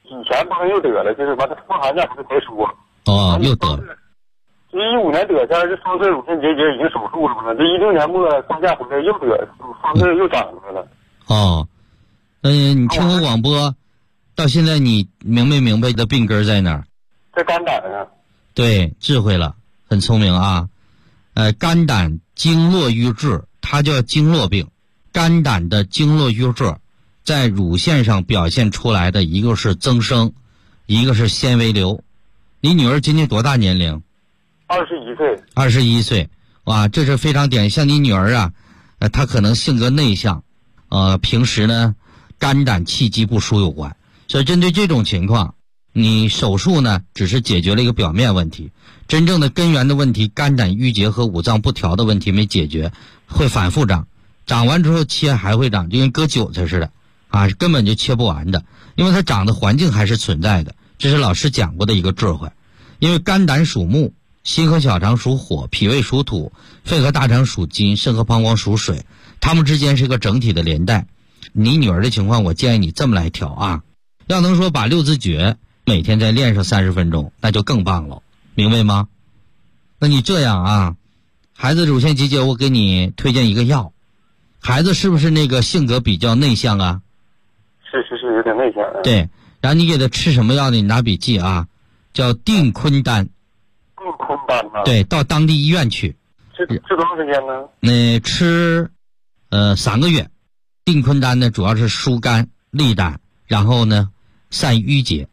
以前不是又得了，就是完了放寒假不是才说。 哦，又得了。 这15年得下来，这双侧乳腺结节已经手术了嘛？这16年末放假回来又得，双侧又长出来了。 哦，你听我广播，到现在你明没明白的病根在哪儿？ 在肝胆上。 对，智慧了，很聪明啊。肝胆经络瘀滞，它叫经络病。肝胆的经络瘀滞，在乳腺上表现出来的一个是增生，一个是纤维瘤。你女儿今年多大年龄 ？21岁。 21岁，哇，这是非常典型。像你女儿啊，她可能性格内向，平时呢肝胆气机不舒有关。所以针对这种情况，你手术呢只是解决了一个表面问题，真正的根源的问题，肝胆郁结和五脏不调的问题没解决，会反复长，长完之后切还会长，就跟割韭菜似的啊，根本就切不完的，因为它长的环境还是存在的。这是老师讲过的一个智慧。因为肝胆属木，心和小肠属火，脾胃属土，肺和大肠属金，肾和膀胱属水，它们之间是个整体的连带。你女儿的情况，我建议你这么来调啊，要能说把6字诀每天再练上30分钟，那就更棒了，明白吗？那你这样啊，孩子乳腺结节我给你推荐一个药。孩子是不是那个性格比较内向啊？ 是有点内向。 对，然后你给他吃什么药呢？你拿笔记啊，叫定坤丹。 定坤丹啊？ 对，到当地医院去。 吃多长时间呢？ 吃3个月。定坤丹呢主要是疏肝利胆，然后呢散瘀结。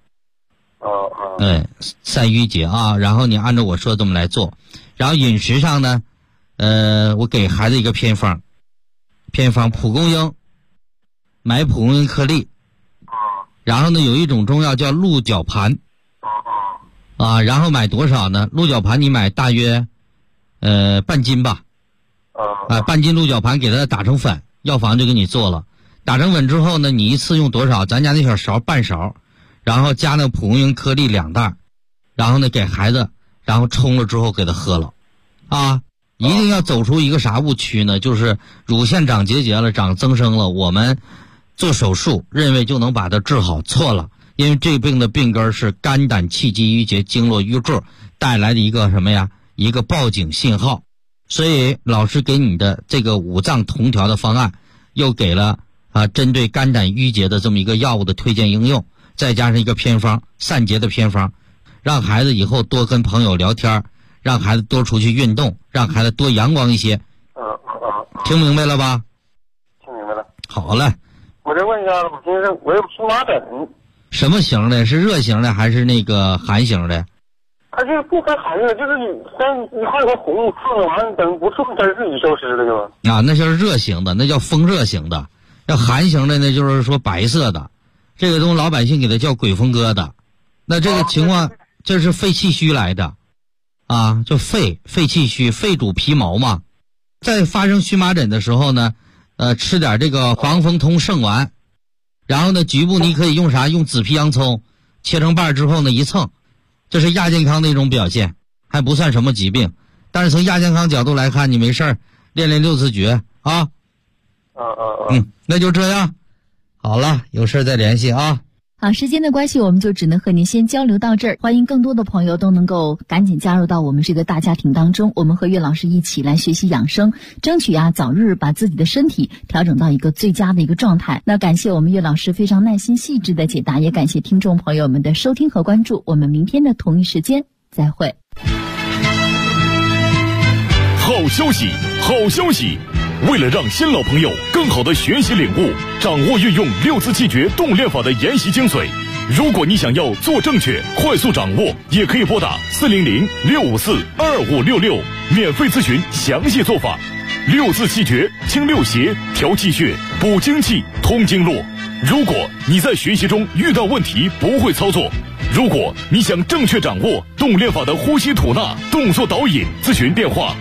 散瘀结啊，然后你按照我说这么来做。然后饮食上呢，我给孩子一个偏方，蒲公英，买蒲公英颗粒。然后呢有一种中药叫鹿角盘。然后买多少呢？鹿角盘你买大约半斤吧。半斤鹿角盘给它打成粉，药房就给你做了。打成粉之后呢，你一次用多少？咱家那小勺半勺，然后加那蒲公英颗粒2袋，然后呢给孩子，然后冲了之后给他喝了。一定要走出一个啥误区呢？就是乳腺长结节了，长增生了，我们做手术认为就能把它治好，错了。因为这病的病根是肝胆气机郁结经络瘀滞带来的一个什么呀？一个报警信号。所以老师给你的这个五脏同调的方案，又给了针对肝胆郁结的这么一个药物的推荐应用，再加上一个偏方，散结的偏方，让孩子以后多跟朋友聊天，让孩子多出去运动，让孩子多阳光一些。听明白了吧？ 听明白了。 好嘞。 我再问一下，我先生，我有荨麻疹。 什么型的？是热型的还是那个寒型的？ 它就是不分寒的，就是你看个红刺了，完了等不刺它自己消失了就。 那就是热型的，那叫风热型的。要寒型的呢，就是说白色的，这个东西老百姓给它叫鬼风疙瘩。那这个情况，这是肺气虚来的，就肺气虚，肺主皮毛嘛。在发生荨麻疹的时候呢，吃点这个防风通圣丸，然后呢局部你可以用啥？用紫皮洋葱切成瓣之后呢一蹭，这是亚健康的一种表现，还不算什么疾病。但是从亚健康角度来看，你没事儿练6字诀啊。那就这样，好了，有事再联系啊。 好，时间的关系，我们就只能和您先交流到这儿。欢迎更多的朋友都能够赶紧加入到我们这个大家庭当中，我们和岳老师一起来学习养生，争取早日把自己的身体调整到一个最佳的一个状态。那感谢我们岳老师非常耐心细致的解答，也感谢听众朋友们的收听和关注。我们明天的同一时间再会。 好消息，好消息！为了让新老朋友更好的学习领悟，掌握运用6字气诀动练法的研习精髓，如果你想要做正确、快速掌握，也可以拨打400-654-2566免费咨询详细做法。6字气诀清六邪、调气血、补精气、通经络。如果你在学习中遇到问题不会操作，如果你想正确掌握动练法的呼吸吐纳、动作导引，咨询电话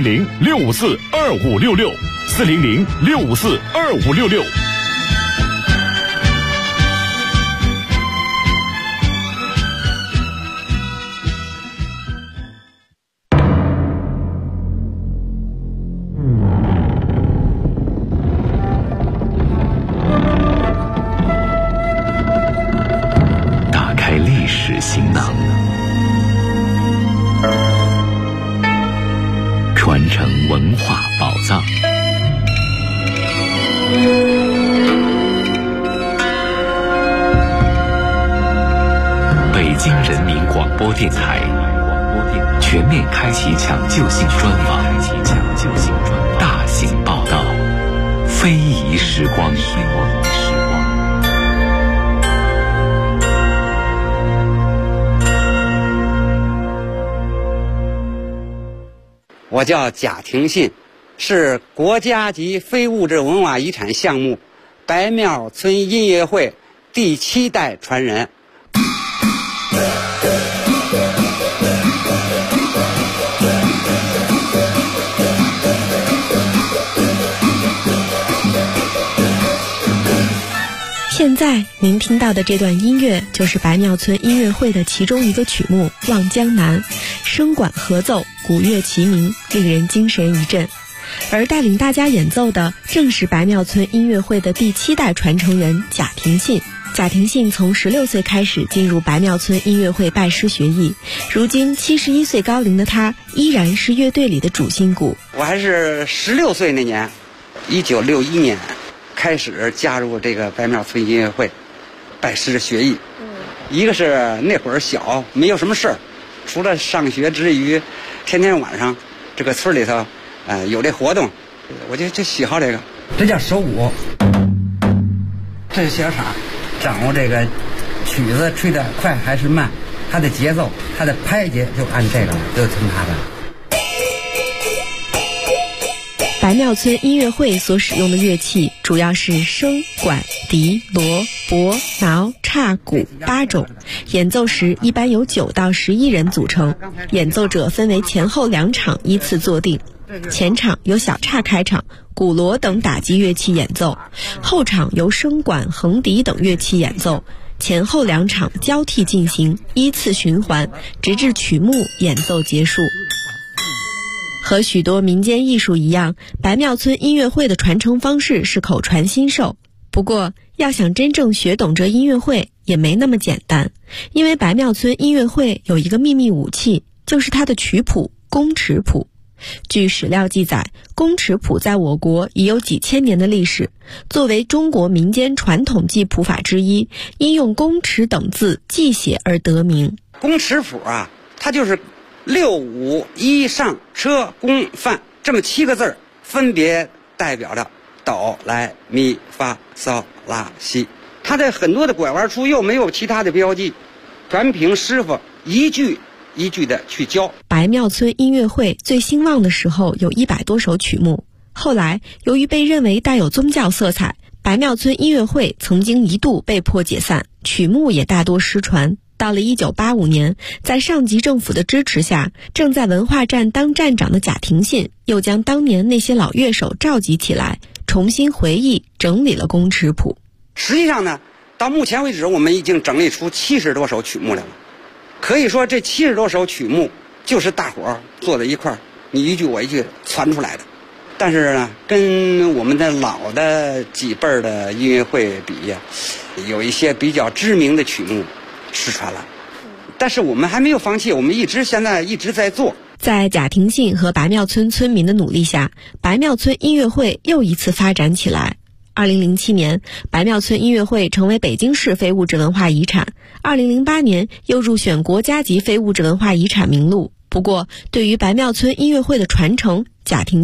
400-654-2566，400-654-2566。 成文化宝藏。北京人民广播电台全面开启抢救性专访，大型报道，非遗时光。 我叫贾廷信，是国家级非物质文化遗产项目白庙村音乐会第7代传人。 现在您听到的这段音乐就是白庙村音乐会的其中一个曲目《望江南》，声管合奏，鼓乐齐鸣，令人精神一振。而带领大家演奏的正是白庙村音乐会的第7代传承人贾廷信。贾廷信从16岁开始进入白庙村音乐会拜师学艺，如今71岁高龄的他依然是乐队里的主心骨。 我还是16岁那年，1961年开始加入这个白庙村音乐会拜师学艺。一个是那会儿小，没有什么事儿，除了上学之余，天天晚上这个村里头有这活动，我就喜好这个。这叫手鼓，这是小傻，掌握这个曲子吹得快还是慢，它的节奏，它的拍节就按这个，就听它的。 白庙村音乐会所使用的乐器主要是笙、管、笛、锣、钹、挠、叉、鼓8种，演奏时一般由9到11人组成，演奏者分为前后2场依次坐定。前场由小叉开场，鼓锣等打击乐器演奏，后场由笙管、横笛等乐器演奏，前后2场交替进行，依次循环，直至曲目演奏结束。和许多民间艺术一样，白庙村音乐会的传承方式是口传心授。不过，要想真正学懂这音乐会也没那么简单，因为白庙村音乐会有一个秘密武器，就是它的曲谱宫尺谱。据史料记载，宫尺谱在我国已有几千年的历史，作为中国民间传统记谱法之一，因用宫尺等字记写而得名。 宫尺谱啊，它就是6、5、1上车宫范这么7个字，分别代表着哆来咪发嗦拉西。它在很多的拐弯处又没有其他的标记，全凭师傅一句一句的去教。 白庙村音乐会最兴旺的时候有100多首曲目，后来由于被认为带有宗教色彩，白庙村音乐会曾经一度被迫解散，曲目也大多失传。到了1985年，在上级政府的支持下，正在文化站当站长的贾廷信又将当年那些老乐手召集起来，重新回忆整理了宫尺谱。 实际上呢，到目前为止我们已经整理出70多首曲目来了。可以说这70多首曲目就是大伙儿坐在一块儿，你一句我一句传出来的。但是呢，跟我们的老的几辈儿的音乐会比呀，有一些比较知名的曲目失传了，但是我们还没有放弃，我们现在一直在做。 在贾廷信和白庙村村民的努力下，白庙村音乐会又一次发展起来。2007年，白庙村音乐会成为北京市非物质文化遗产，2008年又入选国家级非物质文化遗产名录。不过，对于白庙村音乐会的传承，贾廷